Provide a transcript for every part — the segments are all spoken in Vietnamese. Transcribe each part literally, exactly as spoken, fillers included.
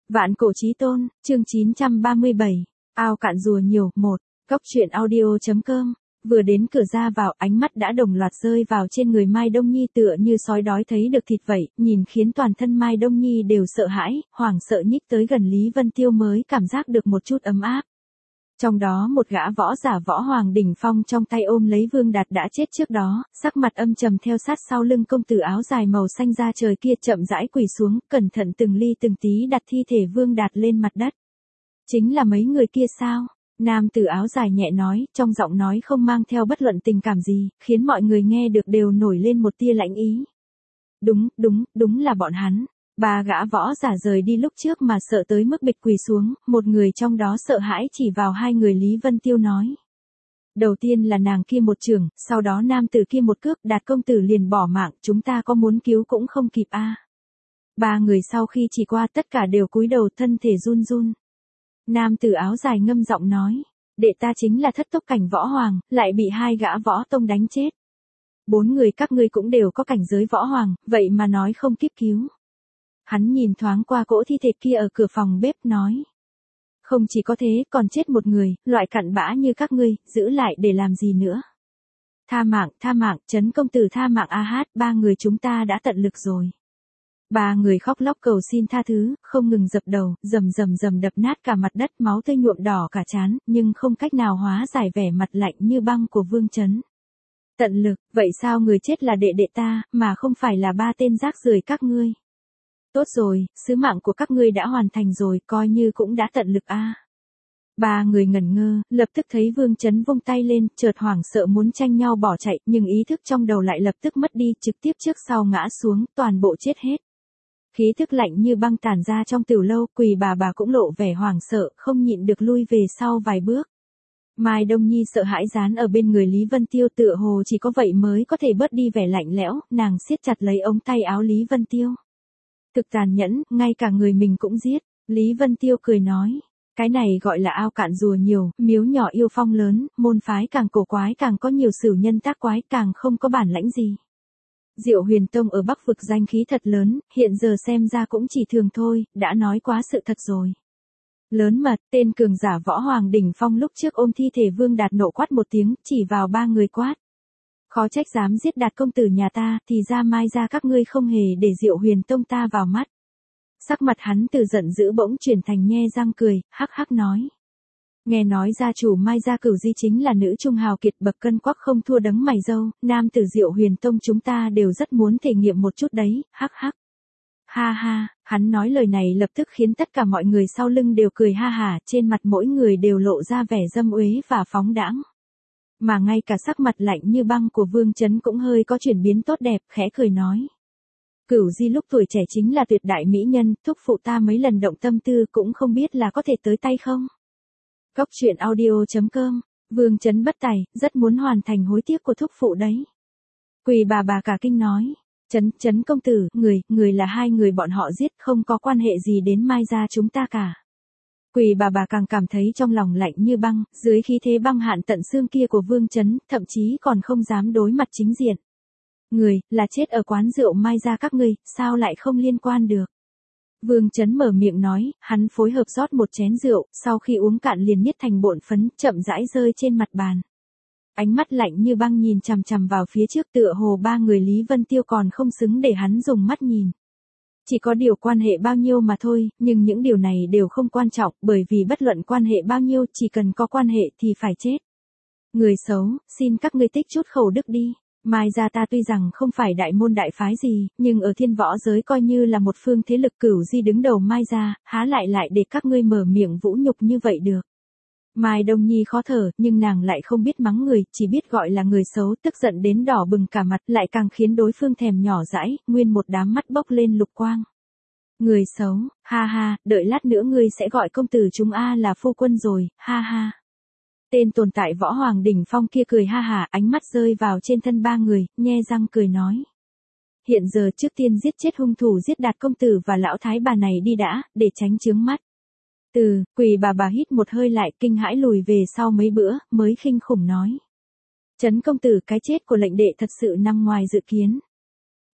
Vạn cổ chí tôn, chương chín trăm ba mươi bảy, ao cạn rùa nhiều, một, Cốc truyện audio chấm com. Vừa đến cửa ra vào, ánh mắt đã đồng loạt rơi vào trên người Mai Đông Nhi tựa như sói đói thấy được thịt vậy, nhìn khiến toàn thân Mai Đông Nhi đều sợ hãi, hoảng sợ nhích tới gần Lý Vân Tiêu mới cảm giác được một chút ấm áp. Trong đó một gã võ giả võ hoàng đỉnh phong trong tay ôm lấy Vương Đạt đã chết trước đó, sắc mặt âm trầm theo sát sau lưng công tử áo dài màu xanh da trời kia chậm rãi quỳ xuống, cẩn thận từng ly từng tí đặt thi thể Vương Đạt lên mặt đất. Chính là mấy người kia sao? Nam tử áo dài nhẹ nói, trong giọng nói không mang theo bất luận tình cảm gì, khiến mọi người nghe được đều nổi lên một tia lãnh ý. Đúng, đúng, đúng là bọn hắn. Ba gã võ giả rời đi lúc trước mà sợ tới mức bịch quỳ xuống, một người trong đó sợ hãi chỉ vào hai người Lý Vân Tiêu nói. Đầu tiên là nàng kia một chưởng, sau đó nam tử kia một cước, Đạt công tử liền bỏ mạng, chúng ta có muốn cứu cũng không kịp a. À. Ba người sau khi chỉ qua tất cả đều cúi đầu thân thể run run. Nam tử áo dài ngâm giọng nói, đệ ta chính là thất tốc cảnh võ hoàng, lại bị hai gã võ tông đánh chết. Bốn người các ngươi cũng đều có cảnh giới võ hoàng, vậy mà nói không kiếp cứu. Hắn nhìn thoáng qua cỗ thi thể kia ở cửa phòng bếp nói. Không chỉ có thế, còn chết một người, loại cặn bã như các ngươi, giữ lại để làm gì nữa. Tha mạng, tha mạng, Trấn công tử tha mạng a hát, ba người chúng ta đã tận lực rồi. Ba người khóc lóc cầu xin tha thứ, không ngừng dập đầu, rầm rầm rầm đập nát cả mặt đất, máu tươi nhuộm đỏ cả trán, nhưng không cách nào hóa giải vẻ mặt lạnh như băng của Vương Trấn. Tận lực, vậy sao người chết là đệ đệ ta, mà không phải là ba tên rác rưởi các ngươi? Tốt rồi, sứ mạng của các ngươi đã hoàn thành rồi, coi như cũng đã tận lực a. À. Ba người ngẩn ngơ, lập tức thấy Vương Trấn vung tay lên, chợt hoảng sợ muốn tranh nhau bỏ chạy, nhưng ý thức trong đầu lại lập tức mất đi, trực tiếp trước sau ngã xuống, toàn bộ chết hết. Khí thức lạnh như băng tản ra trong tiểu lâu, Quỳ bà bà cũng lộ vẻ hoảng sợ, không nhịn được lui về sau vài bước. Mai Đông Nhi sợ hãi dán ở bên người Lý Vân Tiêu, tựa hồ chỉ có vậy mới có thể bớt đi vẻ lạnh lẽo, nàng siết chặt lấy ống tay áo Lý Vân Tiêu. Thực tàn nhẫn, ngay cả người mình cũng giết. Lý Vân Tiêu cười nói, cái này gọi là ao cạn rùa nhiều, miếu nhỏ yêu phong lớn, môn phái càng cổ quái càng có nhiều sửu nhân tác quái, càng không có bản lãnh gì. Diệu Huyền Tông ở Bắc vực danh khí thật lớn, hiện giờ xem ra cũng chỉ thường thôi, đã nói quá sự thật rồi. Lớn mật, tên cường giả võ hoàng đỉnh phong lúc trước ôm thi thể Vương Đạt nộ quát một tiếng, chỉ vào ba người quát. Khó trách dám giết Đạt công tử nhà ta, thì ra Mai ra các ngươi không hề để Diệu Huyền Tông ta vào mắt. Sắc mặt hắn từ giận dữ bỗng chuyển thành nhe răng cười, hắc hắc nói. Nghe nói gia chủ Mai gia Cửu Di chính là nữ trung hào kiệt bậc cân quắc không thua đấng mày râu, nam tử Diệu Huyền Tông chúng ta đều rất muốn thể nghiệm một chút đấy, hắc hắc. Ha ha, hắn nói lời này lập tức khiến tất cả mọi người sau lưng đều cười ha hả, trên mặt mỗi người đều lộ ra vẻ dâm uế và phóng đãng. Mà ngay cả sắc mặt lạnh như băng của Vương Trấn cũng hơi có chuyển biến tốt đẹp, khẽ cười nói. Cửu Di lúc tuổi trẻ chính là tuyệt đại mỹ nhân, thúc phụ ta mấy lần động tâm tư cũng không biết là có thể tới tay không. Cốc truyện audio chấm com, Vương Trấn bất tài, rất muốn hoàn thành hối tiếc của thúc phụ đấy. Quỳ bà bà cả kinh nói, Trấn, Trấn công tử, người, người là hai người bọn họ giết, không có quan hệ gì đến Mai gia chúng ta cả. Quỳ bà bà càng cảm thấy trong lòng lạnh như băng, dưới khí thế băng hạn tận xương kia của Vương Trấn, thậm chí còn không dám đối mặt chính diện. Người, là chết ở quán rượu Mai gia các ngươi, sao lại không liên quan được. Vương Trấn mở miệng nói, hắn phối hợp rót một chén rượu, sau khi uống cạn liền niết thành bộn phấn, chậm rãi rơi trên mặt bàn. Ánh mắt lạnh như băng nhìn chằm chằm vào phía trước, tựa hồ ba người Lý Vân Tiêu còn không xứng để hắn dùng mắt nhìn. Chỉ có điều quan hệ bao nhiêu mà thôi, nhưng những điều này đều không quan trọng, bởi vì bất luận quan hệ bao nhiêu, chỉ cần có quan hệ thì phải chết. Người xấu, xin các ngươi tích chút khẩu đức đi. Mai gia ta tuy rằng không phải đại môn đại phái gì, nhưng ở thiên võ giới coi như là một phương thế lực Cửu Di đứng đầu Mai gia, há lại lại để các ngươi mở miệng vũ nhục như vậy được. Mai Đông Nhi khó thở, nhưng nàng lại không biết mắng người, chỉ biết gọi là người xấu, tức giận đến đỏ bừng cả mặt, lại càng khiến đối phương thèm nhỏ dãi, nguyên một đám mắt bốc lên lục quang. Người xấu, ha ha, đợi lát nữa ngươi sẽ gọi công tử chúng a là phu quân rồi, ha ha. Tên tồn tại võ hoàng đỉnh phong kia cười ha hả, ánh mắt rơi vào trên thân ba người, nhe răng cười nói. Hiện giờ trước tiên giết chết hung thủ giết Đạt công tử và lão thái bà này đi đã, để tránh chướng mắt. Từ, Quỳ bà bà hít một hơi lại, kinh hãi lùi về sau mấy bữa, mới khinh khủng nói. Trấn công tử, cái chết của lệnh đệ thật sự nằm ngoài dự kiến.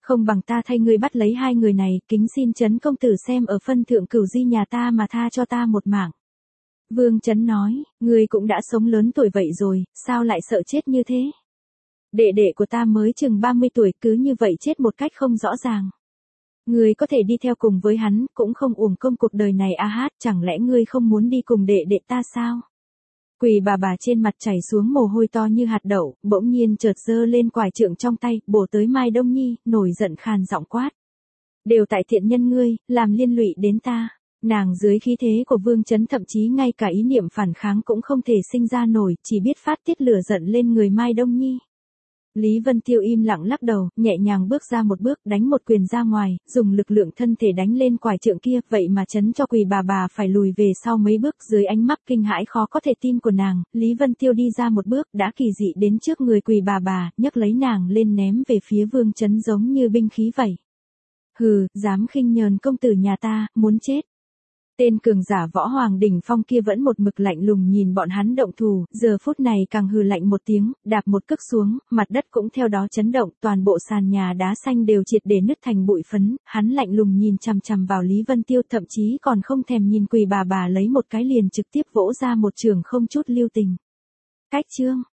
Không bằng ta thay ngươi bắt lấy hai người này, kính xin Trấn công tử xem ở phân thượng cửu di nhà ta mà tha cho ta một mạng. Vương Trấn nói, ngươi cũng đã sống lớn tuổi vậy rồi, sao lại sợ chết như thế? Đệ đệ của ta mới chừng ba mươi tuổi, cứ như vậy chết một cách không rõ ràng. Ngươi có thể đi theo cùng với hắn, cũng không uổng công cuộc đời này a hát, chẳng lẽ ngươi không muốn đi cùng đệ đệ ta sao? Quỳ bà bà trên mặt chảy xuống mồ hôi to như hạt đậu, bỗng nhiên chợt giơ lên quải trượng trong tay, bổ tới Mai Đông Nhi, nổi giận khàn giọng quát. Đều tại thiện nhân ngươi, làm liên lụy đến ta. Nàng dưới khí thế của Vương Trấn thậm chí ngay cả ý niệm phản kháng cũng không thể sinh ra nổi, chỉ biết phát tiết lửa giận lên người Mai Đông Nhi. Lý Vân Tiêu im lặng lắc đầu, nhẹ nhàng bước ra một bước, đánh một quyền ra ngoài, dùng lực lượng thân thể đánh lên quải trượng kia, vậy mà chấn cho quỳ bà bà phải lùi về sau mấy bước. Dưới ánh mắt kinh hãi khó có thể tin của nàng, Lý Vân Tiêu đi ra một bước, đã kỳ dị đến trước người quỳ bà bà, nhấc lấy nàng lên ném về phía Vương Trấn giống như binh khí vậy. Hừ, dám khinh nhờn công tử nhà ta, muốn chết. Tên cường giả Võ Hoàng đỉnh phong kia vẫn một mực lạnh lùng nhìn bọn hắn động thủ, giờ phút này càng hừ lạnh một tiếng, đạp một cước xuống, mặt đất cũng theo đó chấn động, toàn bộ sàn nhà đá xanh đều triệt để nứt thành bụi phấn, hắn lạnh lùng nhìn chằm chằm vào Lý Vân Tiêu, thậm chí còn không thèm nhìn quỳ bà bà lấy một cái liền trực tiếp vỗ ra một trường không chút lưu tình. Cách chương